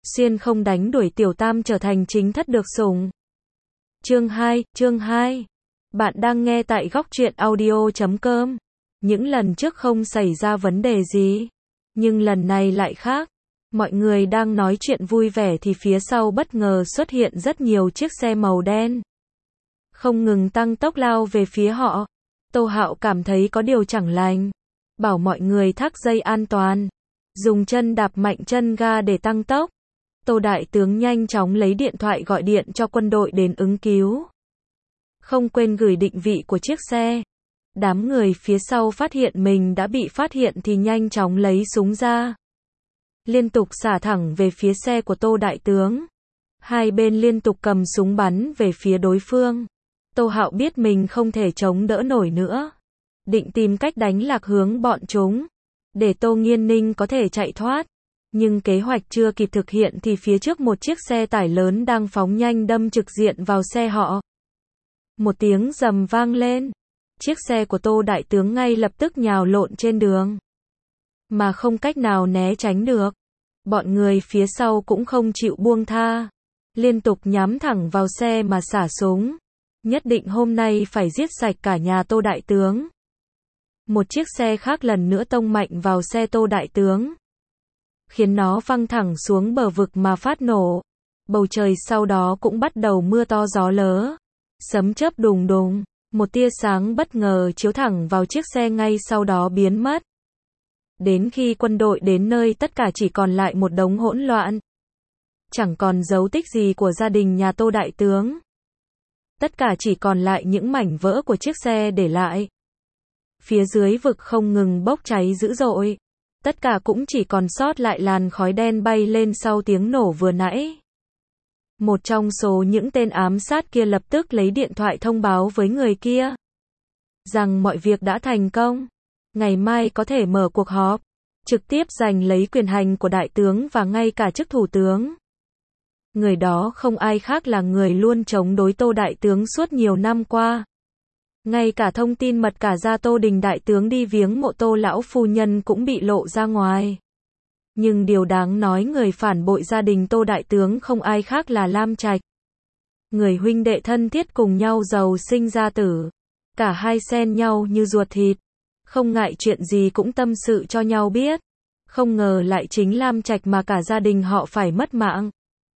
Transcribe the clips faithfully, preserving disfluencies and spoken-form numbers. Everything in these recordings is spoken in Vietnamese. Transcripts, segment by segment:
Xuyên không đánh đuổi tiểu tam trở thành chính thất được sủng. Chương hai, chương hai. Bạn đang nghe tại góc truyện audio chấm com. Những lần trước không xảy ra vấn đề gì, nhưng lần này lại khác. Mọi người đang nói chuyện vui vẻ thì phía sau bất ngờ xuất hiện rất nhiều chiếc xe màu đen, không ngừng tăng tốc lao về phía họ. Tô Hạo cảm thấy có điều chẳng lành, bảo mọi người thắt dây an toàn, dùng chân đạp mạnh chân ga để tăng tốc. Tô đại tướng nhanh chóng lấy điện thoại gọi điện cho quân đội đến ứng cứu, không quên gửi định vị của chiếc xe. Đám người phía sau phát hiện mình đã bị phát hiện thì nhanh chóng lấy súng ra, liên tục xả thẳng về phía xe của Tô đại tướng. Hai bên liên tục cầm súng bắn về phía đối phương. Tô Hạo biết mình không thể chống đỡ nổi nữa, định tìm cách đánh lạc hướng bọn chúng, để Tô Nghiên Ninh có thể chạy thoát. Nhưng kế hoạch chưa kịp thực hiện thì phía trước một chiếc xe tải lớn đang phóng nhanh đâm trực diện vào xe họ. Một tiếng rầm vang lên, chiếc xe của Tô đại tướng ngay lập tức nhào lộn trên đường, mà không cách nào né tránh được. Bọn người phía sau cũng không chịu buông tha, liên tục nhắm thẳng vào xe mà xả súng. Nhất định hôm nay phải giết sạch cả nhà Tô đại tướng. Một chiếc xe khác lần nữa tông mạnh vào xe Tô đại tướng, khiến nó văng thẳng xuống bờ vực mà phát nổ. Bầu trời sau đó cũng bắt đầu mưa to gió lớn, sấm chớp đùng đùng, một tia sáng bất ngờ chiếu thẳng vào chiếc xe ngay sau đó biến mất. Đến khi quân đội đến nơi tất cả chỉ còn lại một đống hỗn loạn, chẳng còn dấu tích gì của gia đình nhà Tô đại tướng. Tất cả chỉ còn lại những mảnh vỡ của chiếc xe để lại. Phía dưới vực không ngừng bốc cháy dữ dội. Tất cả cũng chỉ còn sót lại làn khói đen bay lên sau tiếng nổ vừa nãy. Một trong số những tên ám sát kia lập tức lấy điện thoại thông báo với người kia rằng mọi việc đã thành công, ngày mai có thể mở cuộc họp, trực tiếp giành lấy quyền hành của đại tướng và ngay cả chức thủ tướng. Người đó không ai khác là người luôn chống đối Tô đại tướng suốt nhiều năm qua. Ngay cả thông tin mật cả gia Tô Đình đại tướng đi viếng mộ Tô lão phu nhân cũng bị lộ ra ngoài. Nhưng điều đáng nói người phản bội gia đình Tô đại tướng không ai khác là Lam Trạch. Người huynh đệ thân thiết cùng nhau giàu sinh ra tử, cả hai xen nhau như ruột thịt, không ngại chuyện gì cũng tâm sự cho nhau biết. Không ngờ lại chính Lam Trạch mà cả gia đình họ phải mất mạng.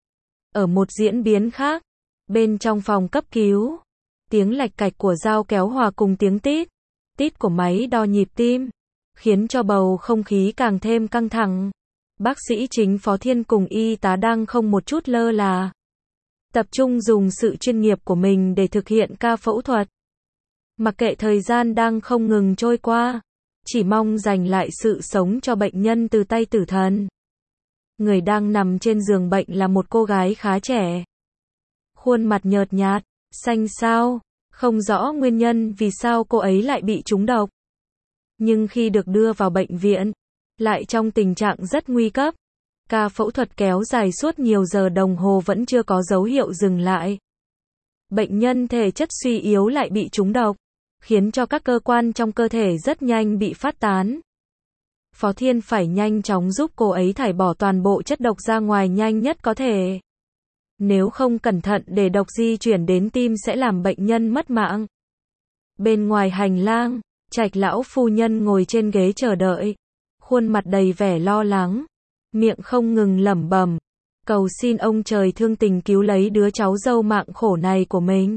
Ở một diễn biến khác, bên trong phòng cấp cứu, tiếng lạch cạch của dao kéo hòa cùng tiếng tít, tít của máy đo nhịp tim, khiến cho bầu không khí càng thêm căng thẳng. Bác sĩ chính Phó Thiên cùng y tá đang không một chút lơ là, tập trung dùng sự chuyên nghiệp của mình để thực hiện ca phẫu thuật. Mặc kệ thời gian đang không ngừng trôi qua, chỉ mong giành lại sự sống cho bệnh nhân từ tay tử thần. Người đang nằm trên giường bệnh là một cô gái khá trẻ. Khuôn mặt nhợt nhạt, xanh xao, không rõ nguyên nhân vì sao cô ấy lại bị trúng độc. Nhưng khi được đưa vào bệnh viện, lại trong tình trạng rất nguy cấp. Ca phẫu thuật kéo dài suốt nhiều giờ đồng hồ vẫn chưa có dấu hiệu dừng lại. Bệnh nhân thể chất suy yếu lại bị trúng độc, khiến cho các cơ quan trong cơ thể rất nhanh bị phát tán. Phó Thiên phải nhanh chóng giúp cô ấy thải bỏ toàn bộ chất độc ra ngoài nhanh nhất có thể. Nếu không cẩn thận để độc di chuyển đến tim sẽ làm bệnh nhân mất mạng. Bên ngoài hành lang, Trạch lão phu nhân ngồi trên ghế chờ đợi, khuôn mặt đầy vẻ lo lắng, miệng không ngừng lẩm bẩm, cầu xin ông trời thương tình cứu lấy đứa cháu dâu mạng khổ này của mình.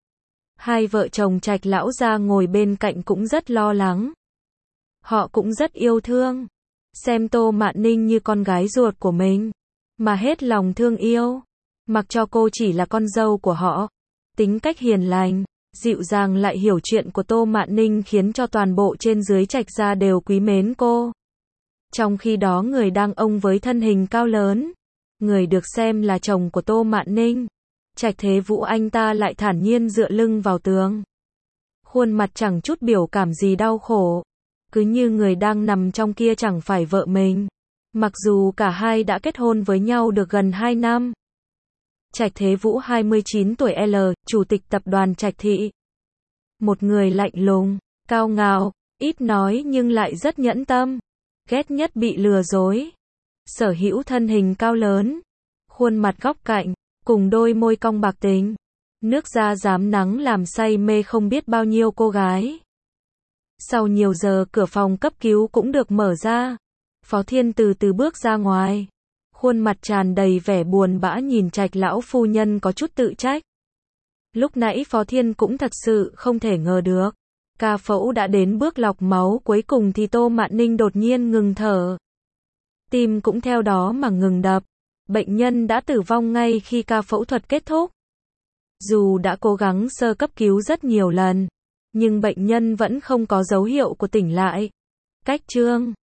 Hai vợ chồng Trạch lão gia ngồi bên cạnh cũng rất lo lắng. Họ cũng rất yêu thương, xem Tô Mạn Ninh như con gái ruột của mình, mà hết lòng thương yêu. Mặc cho cô chỉ là con dâu của họ, tính cách hiền lành, dịu dàng lại hiểu chuyện của Tô Mạn Ninh khiến cho toàn bộ trên dưới Trạch gia đều quý mến cô. Trong khi đó người đang ông với thân hình cao lớn, người được xem là chồng của Tô Mạn Ninh, Trạch Thế Vũ, anh ta lại thản nhiên dựa lưng vào tường. Khuôn mặt chẳng chút biểu cảm gì đau khổ, cứ như người đang nằm trong kia chẳng phải vợ mình. Mặc dù cả hai đã kết hôn với nhau được gần hai năm. Trạch Thế Vũ hai mươi chín tuổi, L, chủ tịch tập đoàn Trạch Thị. Một người lạnh lùng, cao ngạo, ít nói nhưng lại rất nhẫn tâm, ghét nhất bị lừa dối. Sở hữu thân hình cao lớn, khuôn mặt góc cạnh, cùng đôi môi cong bạc tính. Nước da rám nắng làm say mê không biết bao nhiêu cô gái. Sau nhiều giờ cửa phòng cấp cứu cũng được mở ra. Phó Thiên từ từ bước ra ngoài. Khuôn mặt tràn đầy vẻ buồn bã nhìn Trạch lão phu nhân có chút tự trách. Lúc nãy Phó Thiên cũng thật sự không thể ngờ được. Ca phẫu đã đến bước lọc máu cuối cùng thì Tô Mạn Ninh đột nhiên ngừng thở. Tim cũng theo đó mà ngừng đập. Bệnh nhân đã tử vong ngay khi ca phẫu thuật kết thúc. Dù đã cố gắng sơ cấp cứu rất nhiều lần, nhưng bệnh nhân vẫn không có dấu hiệu của tỉnh lại. Cách chương